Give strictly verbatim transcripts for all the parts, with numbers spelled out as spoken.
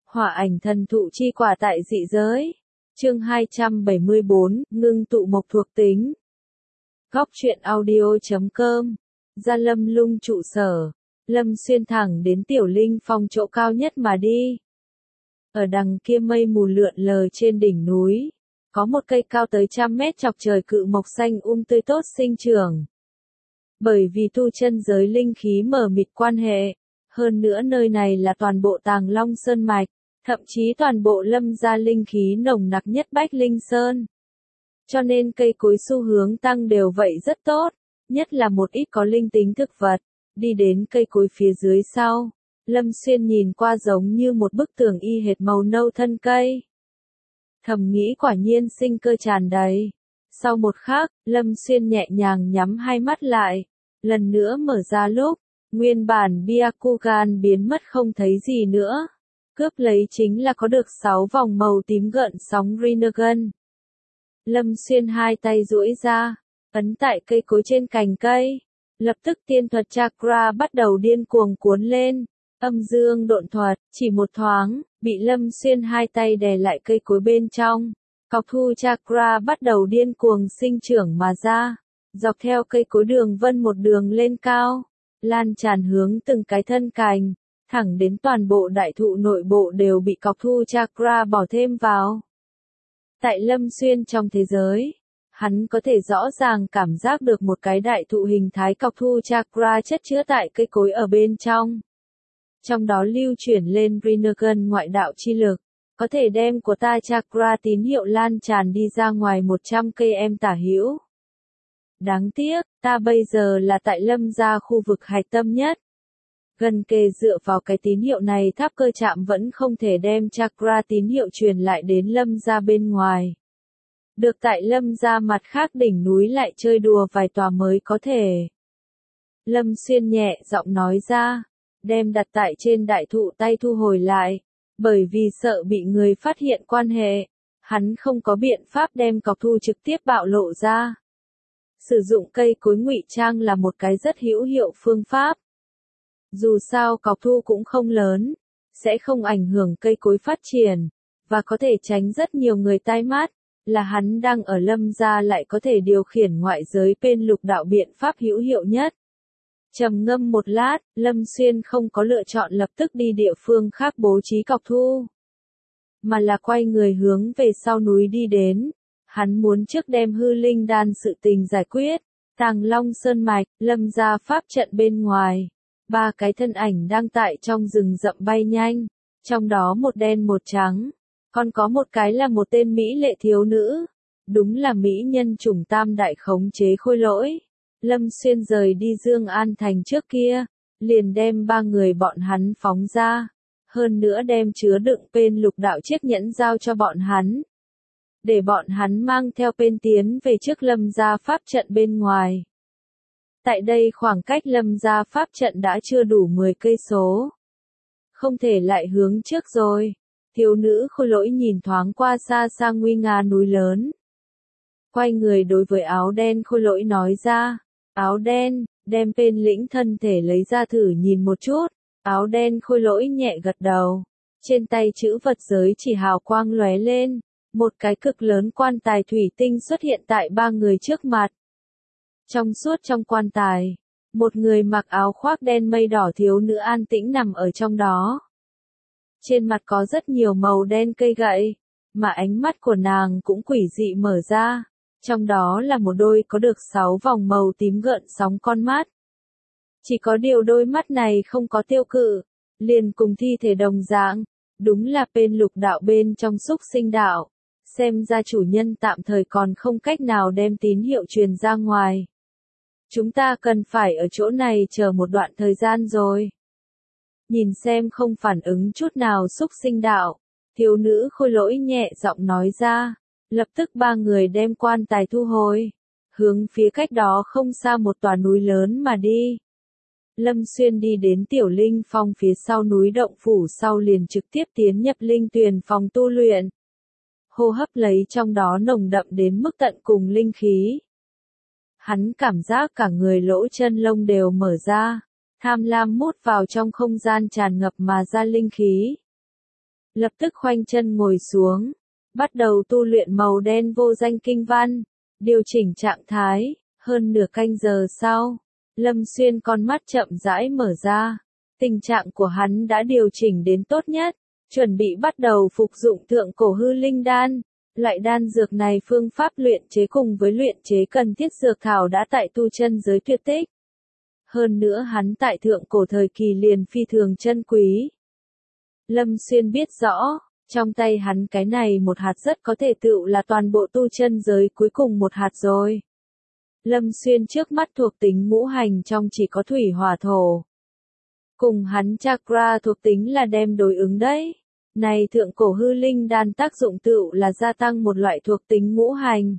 Hỏa ảnh thần thụ chi quả tại dị giới. Chương hai trăm bảy mươi bốn, ngưng tụ mộc thuộc tính. Góc truyện audio chấm com. Ra Lâm Lung trụ sở. Lâm Xuyên thẳng đến Tiểu Linh Phong chỗ cao nhất mà đi. Ở đằng kia mây mù lượn lờ trên đỉnh núi, có một cây cao tới trăm mét chọc trời cự mộc xanh um tươi tốt sinh trưởng. Bởi vì tu chân giới linh khí mờ mịt quan hệ, hơn nữa nơi này là toàn bộ Tàng Long Sơn Mạch, thậm chí toàn bộ Lâm gia linh khí nồng nặc nhất Bách Linh Sơn. Cho nên cây cối xu hướng tăng đều vậy rất tốt, nhất là một ít có linh tính thực vật. Đi đến cây cối phía dưới sau, Lâm Xuyên nhìn qua giống như một bức tường y hệt màu nâu thân cây. Thầm nghĩ quả nhiên sinh cơ tràn đầy. Sau một khắc, Lâm Xuyên nhẹ nhàng nhắm hai mắt lại, lần nữa mở ra lúc, nguyên bản Byakugan biến mất không thấy gì nữa. Cướp lấy chính là có được sáu vòng màu tím gợn sóng Rinnegan. Lâm Xuyên hai tay duỗi ra, ấn tại cây cối trên cành cây. Lập tức tiên thuật chakra bắt đầu điên cuồng cuốn lên, âm dương độn thuật, chỉ một thoáng, bị Lâm Xuyên hai tay đè lại cây cối bên trong. Cọc thu chakra bắt đầu điên cuồng sinh trưởng mà ra, dọc theo cây cối đường vân một đường lên cao, lan tràn hướng từng cái thân cành, thẳng đến toàn bộ đại thụ nội bộ đều bị cọc thu chakra bỏ thêm vào. Tại Lâm Xuyên trong thế giới, hắn có thể rõ ràng cảm giác được một cái đại thụ hình thái cọc thu chakra chất chứa tại cây cối ở bên trong. Trong đó lưu chuyển lên Rinnegan ngoại đạo chi lực, có thể đem của ta chakra tín hiệu lan tràn đi ra ngoài một trăm cây em tả hữu. Đáng tiếc, ta bây giờ là tại Lâm gia khu vực hạch tâm nhất. Gần kề dựa vào cái tín hiệu này tháp cơ chạm vẫn không thể đem chakra tín hiệu truyền lại đến Lâm gia bên ngoài. Được tại Lâm gia mặt khác đỉnh núi lại chơi đùa vài tòa mới có thể. Lâm Xuyên nhẹ giọng nói ra, đem đặt tại trên đại thụ tay thu hồi lại, bởi vì sợ bị người phát hiện quan hệ, hắn không có biện pháp đem cọc thu trực tiếp bạo lộ ra. Sử dụng cây cối ngụy trang là một cái rất hữu hiệu phương pháp. Dù sao cọc thu cũng không lớn, sẽ không ảnh hưởng cây cối phát triển, và có thể tránh rất nhiều người tai mắt, là hắn đang ở Lâm gia lại có thể điều khiển ngoại giới bên lục đạo biện pháp hữu hiệu nhất. Trầm ngâm một lát, Lâm Xuyên không có lựa chọn lập tức đi địa phương khác bố trí cọc thu, mà là quay người hướng về sau núi đi đến. Hắn muốn trước đem hư linh đan sự tình giải quyết. Tàng Long Sơn Mạch, Lâm gia pháp trận bên ngoài, ba cái thân ảnh đang tại trong rừng rậm bay nhanh, trong đó một đen một trắng, còn có một cái là một tên mỹ lệ thiếu nữ, đúng là mỹ nhân chủng tam đại khống chế khôi lỗi. Lâm Xuyên rời đi Dương An Thành trước kia, liền đem ba người bọn hắn phóng ra, hơn nữa đem chứa đựng bên lục đạo chiếc nhẫn giao cho bọn hắn, để bọn hắn mang theo bên tiến về trước Lâm gia pháp trận bên ngoài. Tại đây khoảng cách Lâm gia pháp trận đã chưa đủ mười cây số. Không thể lại hướng trước rồi. Thiếu nữ khôi lỗi nhìn thoáng qua xa xa nguy nga núi lớn. Quay người đối với áo đen khôi lỗi nói ra. Áo đen, đem bên lĩnh thân thể lấy ra thử nhìn một chút. Áo đen khôi lỗi nhẹ gật đầu. Trên tay chữ vật giới chỉ hào quang lóe lên. Một cái cực lớn quan tài thủy tinh xuất hiện tại ba người trước mặt. Trong suốt trong quan tài, một người mặc áo khoác đen mây đỏ thiếu nữ an tĩnh nằm ở trong đó. Trên mặt có rất nhiều màu đen cây gậy, mà ánh mắt của nàng cũng quỷ dị mở ra. Trong đó là một đôi có được sáu vòng màu tím gợn sóng con mắt. Chỉ có điều đôi mắt này không có tiêu cự, liền cùng thi thể đồng dạng, đúng là bên lục đạo bên trong xúc sinh đạo. Xem ra chủ nhân tạm thời còn không cách nào đem tín hiệu truyền ra ngoài. Chúng ta cần phải ở chỗ này chờ một đoạn thời gian rồi. Nhìn xem không phản ứng chút nào xúc sinh đạo, thiếu nữ khôi lỗi nhẹ giọng nói ra. Lập tức ba người đem quan tài thu hồi, hướng phía cách đó không xa một tòa núi lớn mà đi. Lâm Xuyên đi đến Tiểu Linh Phong phía sau núi động phủ sau liền trực tiếp tiến nhập linh tuyền phòng tu luyện. Hô hấp lấy trong đó nồng đậm đến mức tận cùng linh khí. Hắn cảm giác cả người lỗ chân lông đều mở ra, tham lam mút vào trong không gian tràn ngập mà ra linh khí. lập tức khoanh chân ngồi xuống, bắt đầu tu luyện màu đen vô danh kinh văn, điều chỉnh trạng thái. Hơn nửa canh giờ sau, Lâm Xuyên con mắt chậm rãi mở ra, tình trạng của hắn đã điều chỉnh đến tốt nhất, chuẩn bị bắt đầu phục dụng thượng cổ hư linh đan. Loại đan dược này phương pháp luyện chế cùng với luyện chế cần thiết dược thảo đã tại tu chân giới tuyệt tích. Hơn nữa hắn tại thượng cổ thời kỳ liền phi thường chân quý. Lâm Xuyên biết rõ, trong tay hắn cái này một hạt rất có thể tựu là toàn bộ tu chân giới cuối cùng một hạt rồi. Lâm Xuyên trước mắt thuộc tính ngũ hành trong chỉ có thủy hỏa thổ. Cùng hắn chakra thuộc tính là đem đối ứng đấy. Này thượng cổ hư linh đan tác dụng tựu là gia tăng một loại thuộc tính ngũ hành.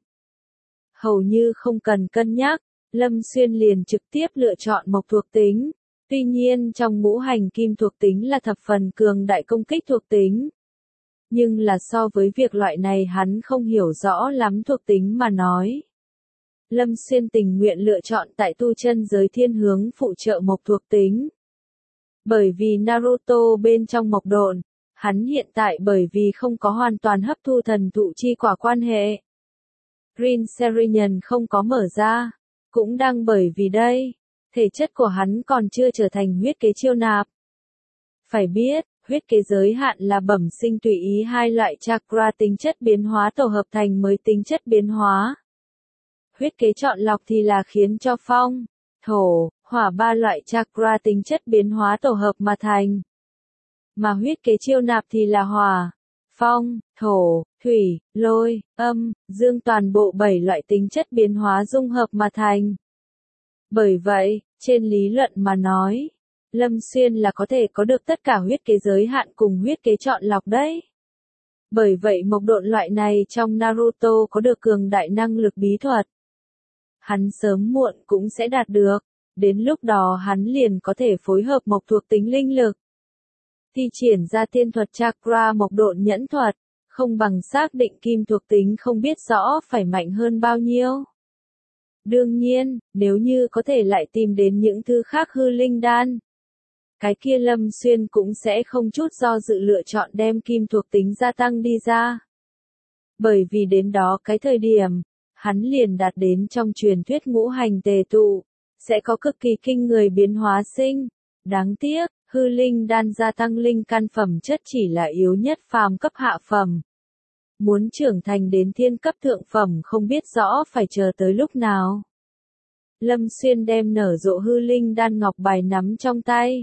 Hầu như không cần cân nhắc, Lâm Xuyên liền trực tiếp lựa chọn mộc thuộc tính. Tuy nhiên trong ngũ hành kim thuộc tính là thập phần cường đại công kích thuộc tính. Nhưng là so với việc loại này hắn không hiểu rõ lắm thuộc tính mà nói. Lâm Xuyên tình nguyện lựa chọn tại tu chân giới thiên hướng phụ trợ mộc thuộc tính. Bởi vì Naruto bên trong mộc độn, hắn hiện tại bởi vì không có hoàn toàn hấp thu thần thụ chi quả quan hệ. Green Serenian không có mở ra, cũng đang bởi vì đây, thể chất của hắn còn chưa trở thành huyết kế chiêu nạp. Phải biết, huyết kế giới hạn là bẩm sinh tùy ý hai loại chakra tính chất biến hóa tổ hợp thành mới tính chất biến hóa. Huyết kế chọn lọc thì là khiến cho phong, thổ, hỏa ba loại chakra tính chất biến hóa tổ hợp mà thành. Mà huyết kế chiêu nạp thì là hỏa, phong, thổ, thủy, lôi, âm, dương toàn bộ bảy loại tính chất biến hóa dung hợp mà thành. Bởi vậy, trên lý luận mà nói, Lâm Xuyên là có thể có được tất cả huyết kế giới hạn cùng huyết kế chọn lọc đấy. Bởi vậy mộc độn loại này trong Naruto có được cường đại năng lực bí thuật. Hắn sớm muộn cũng sẽ đạt được, đến lúc đó hắn liền có thể phối hợp mộc thuộc tính linh lực. Thi triển ra tiên thuật chakra mộc độn nhẫn thuật, không bằng xác định kim thuộc tính không biết rõ phải mạnh hơn bao nhiêu. Đương nhiên, nếu như có thể lại tìm đến những thứ khác hư linh đan, cái kia Lâm Xuyên cũng sẽ không chút do dự lựa chọn đem kim thuộc tính gia tăng đi ra. Bởi vì đến đó cái thời điểm, hắn liền đạt đến trong truyền thuyết ngũ hành tề tụ, sẽ có cực kỳ kinh người biến hóa sinh. Đáng tiếc, hư linh đan gia tăng linh căn phẩm chất chỉ là yếu nhất phàm cấp hạ phẩm. Muốn trưởng thành đến thiên cấp thượng phẩm không biết rõ phải chờ tới lúc nào. Lâm Xuyên đem nở rộ hư linh đan ngọc bài nắm trong tay.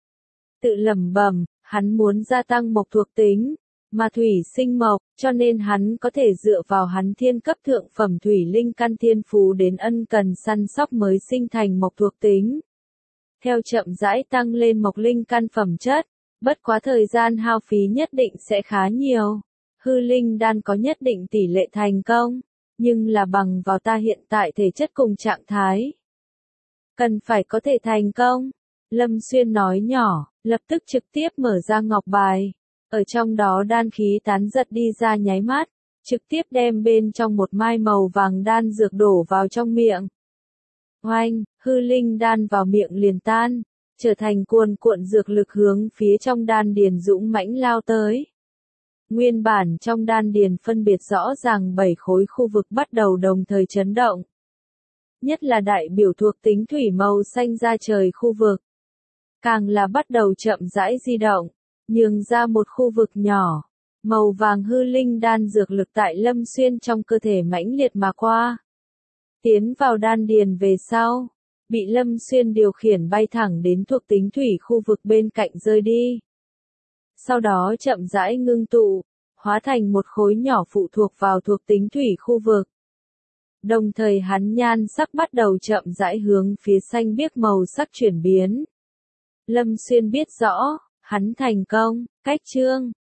Tự lẩm bẩm, hắn muốn gia tăng mộc thuộc tính, mà thủy sinh mộc, cho nên hắn có thể dựa vào hắn thiên cấp thượng phẩm thủy linh căn thiên phú đến ân cần săn sóc mới sinh thành mộc thuộc tính. Theo chậm rãi tăng lên mộc linh căn phẩm chất, bất quá thời gian hao phí nhất định sẽ khá nhiều. Hư linh đan có nhất định tỷ lệ thành công, nhưng là bằng vào ta hiện tại thể chất cùng trạng thái. Cần phải có thể thành công. Lâm Xuyên nói nhỏ, lập tức trực tiếp mở ra ngọc bài. Ở trong đó đan khí tán giật đi ra nháy mắt, trực tiếp đem bên trong một mai màu vàng đan dược đổ vào trong miệng. Oanh, hư linh đan vào miệng liền tan, trở thành cuồn cuộn dược lực hướng phía trong đan điền dũng mãnh lao tới. Nguyên bản trong đan điền phân biệt rõ ràng bảy khối khu vực bắt đầu đồng thời chấn động. Nhất là đại biểu thuộc tính thủy màu xanh ra trời khu vực. Càng là bắt đầu chậm rãi di động, nhường ra một khu vực nhỏ. Màu vàng hư linh đan dược lực tại Lâm Xuyên trong cơ thể mãnh liệt mà qua. Tiến vào đan điền về sau, bị Lâm Xuyên điều khiển bay thẳng đến thuộc tính thủy khu vực bên cạnh rơi đi. Sau đó chậm rãi ngưng tụ, hóa thành một khối nhỏ phụ thuộc vào thuộc tính thủy khu vực. Đồng thời hắn nhan sắc bắt đầu chậm rãi hướng phía xanh biếc màu sắc chuyển biến. Lâm Xuyên biết rõ, hắn thành công, cách chương.